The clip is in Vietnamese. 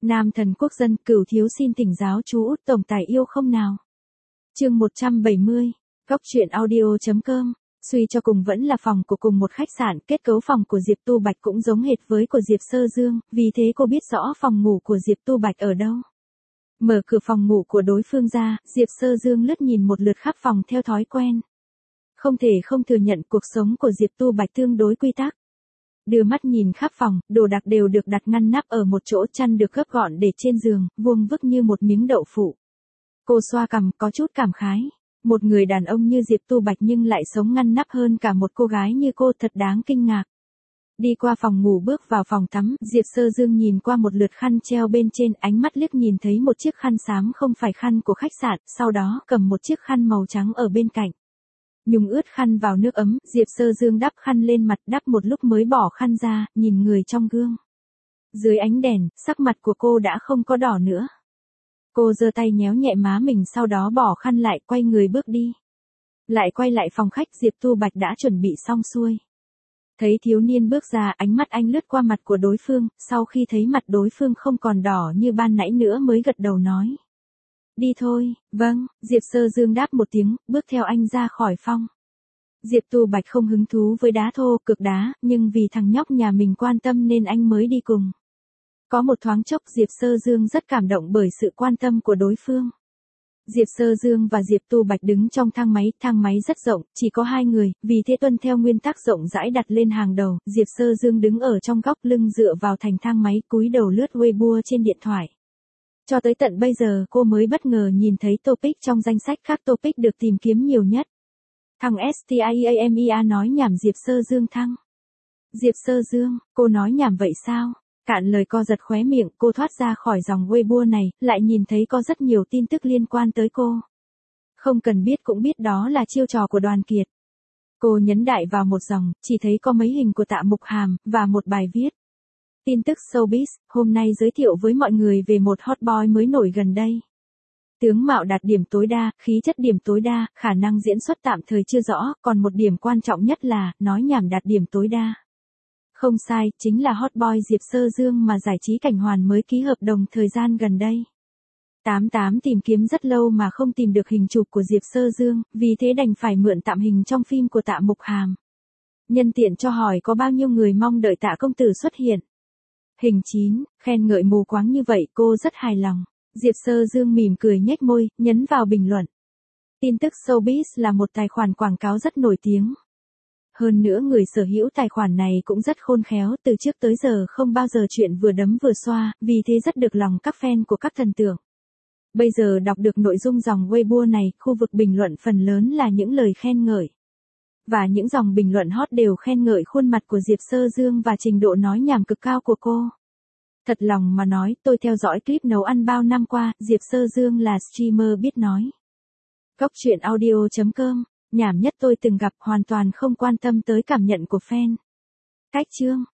Nam thần quốc dân, Cửu thiếu xin thỉnh giáo chú Út tổng tài yêu không nào. Chương 170, góc truyện audio.com. Suy cho cùng vẫn là phòng của cùng một khách sạn, kết cấu phòng của Diệp Tu Bạch cũng giống hệt với của Diệp Sơ Dương, vì thế cô biết rõ phòng ngủ của Diệp Tu Bạch ở đâu. Mở cửa phòng ngủ của đối phương ra, Diệp Sơ Dương lướt nhìn một lượt khắp phòng theo thói quen. Không thể không thừa nhận cuộc sống của Diệp Tu Bạch tương đối quy tắc. Đưa mắt nhìn khắp phòng, đồ đạc đều được đặt ngăn nắp ở một chỗ, chăn được gấp gọn để trên giường, vuông vức như một miếng đậu phụ. Cô xoa cằm, có chút cảm khái. Một người đàn ông như Diệp Tu Bạch nhưng lại sống ngăn nắp hơn cả một cô gái như cô, thật đáng kinh ngạc. Đi qua phòng ngủ bước vào phòng tắm, Diệp Sơ Dương nhìn qua một lượt khăn treo bên trên, ánh mắt liếc nhìn thấy một chiếc khăn xám không phải khăn của khách sạn, sau đó cầm một chiếc khăn màu trắng ở bên cạnh. Nhúng ướt khăn vào nước ấm, Diệp Sơ Dương đắp khăn lên mặt, đắp một lúc mới bỏ khăn ra, nhìn người trong gương. Dưới ánh đèn, sắc mặt của cô đã không có đỏ nữa. Cô giơ tay nhéo nhẹ má mình, sau đó bỏ khăn lại, quay người bước đi. Lại quay lại phòng khách, Diệp Tu Bạch đã chuẩn bị xong xuôi. Thấy thiếu niên bước ra, ánh mắt anh lướt qua mặt của đối phương, sau khi thấy mặt đối phương không còn đỏ như ban nãy nữa mới gật đầu nói. Đi thôi. Vâng, Diệp Sơ Dương đáp một tiếng, bước theo anh ra khỏi phòng. Diệp Tu Bạch không hứng thú với đá thô, cực đá, nhưng vì thằng nhóc nhà mình quan tâm nên anh mới đi cùng. Có một thoáng chốc Diệp Sơ Dương rất cảm động bởi sự quan tâm của đối phương. Diệp Sơ Dương và Diệp Tu Bạch đứng trong thang máy rất rộng, chỉ có hai người, vì thế tuân theo nguyên tắc rộng rãi đặt lên hàng đầu. Diệp Sơ Dương đứng ở trong góc, lưng dựa vào thành thang máy, cúi đầu lướt Weibo trên điện thoại. Cho tới tận bây giờ cô mới bất ngờ nhìn thấy topic trong danh sách các topic được tìm kiếm nhiều nhất. Thằng STIAMEA nói nhảm Diệp Sơ Dương thăng. Diệp Sơ Dương, cô nói nhảm vậy sao? Cạn lời co giật khóe miệng, cô thoát ra khỏi dòng Weibo này, lại nhìn thấy có rất nhiều tin tức liên quan tới cô. Không cần biết cũng biết đó là chiêu trò của Đoàn Kiệt. Cô nhấn đại vào một dòng, chỉ thấy có mấy hình của Tạ Mục Hàm, và một bài viết. Tin tức showbiz, hôm nay giới thiệu với mọi người về một hot boy mới nổi gần đây. Tướng mạo đạt điểm tối đa, khí chất điểm tối đa, khả năng diễn xuất tạm thời chưa rõ, còn một điểm quan trọng nhất là, nói nhảm đạt điểm tối đa. Không sai, chính là hot boy Diệp Sơ Dương mà giải trí Cảnh Hoàn mới ký hợp đồng thời gian gần đây. 88 tìm kiếm rất lâu mà không tìm được hình chụp của Diệp Sơ Dương, vì thế đành phải mượn tạm hình trong phim của Tạ Mục Hàm. Nhân tiện cho hỏi có bao nhiêu người mong đợi Tạ công tử xuất hiện. Hình 9, khen ngợi mù quáng như vậy cô rất hài lòng. Diệp Sơ Dương mỉm cười nhếch môi, nhấn vào bình luận. Tin tức showbiz là một tài khoản quảng cáo rất nổi tiếng. Hơn nữa người sở hữu tài khoản này cũng rất khôn khéo, từ trước tới giờ không bao giờ chuyện vừa đấm vừa xoa, vì thế rất được lòng các fan của các thần tượng. Bây giờ đọc được nội dung dòng Weibo này, khu vực bình luận phần lớn là những lời khen ngợi. Và những dòng bình luận hot đều khen ngợi khuôn mặt của Diệp Sơ Dương và trình độ nói nhảm cực cao của cô. Thật lòng mà nói, tôi theo dõi clip nấu ăn bao năm qua, Diệp Sơ Dương là streamer biết nói. Góc truyện audio.com, nhảm nhất tôi từng gặp, hoàn toàn không quan tâm tới cảm nhận của fan. Cách chương.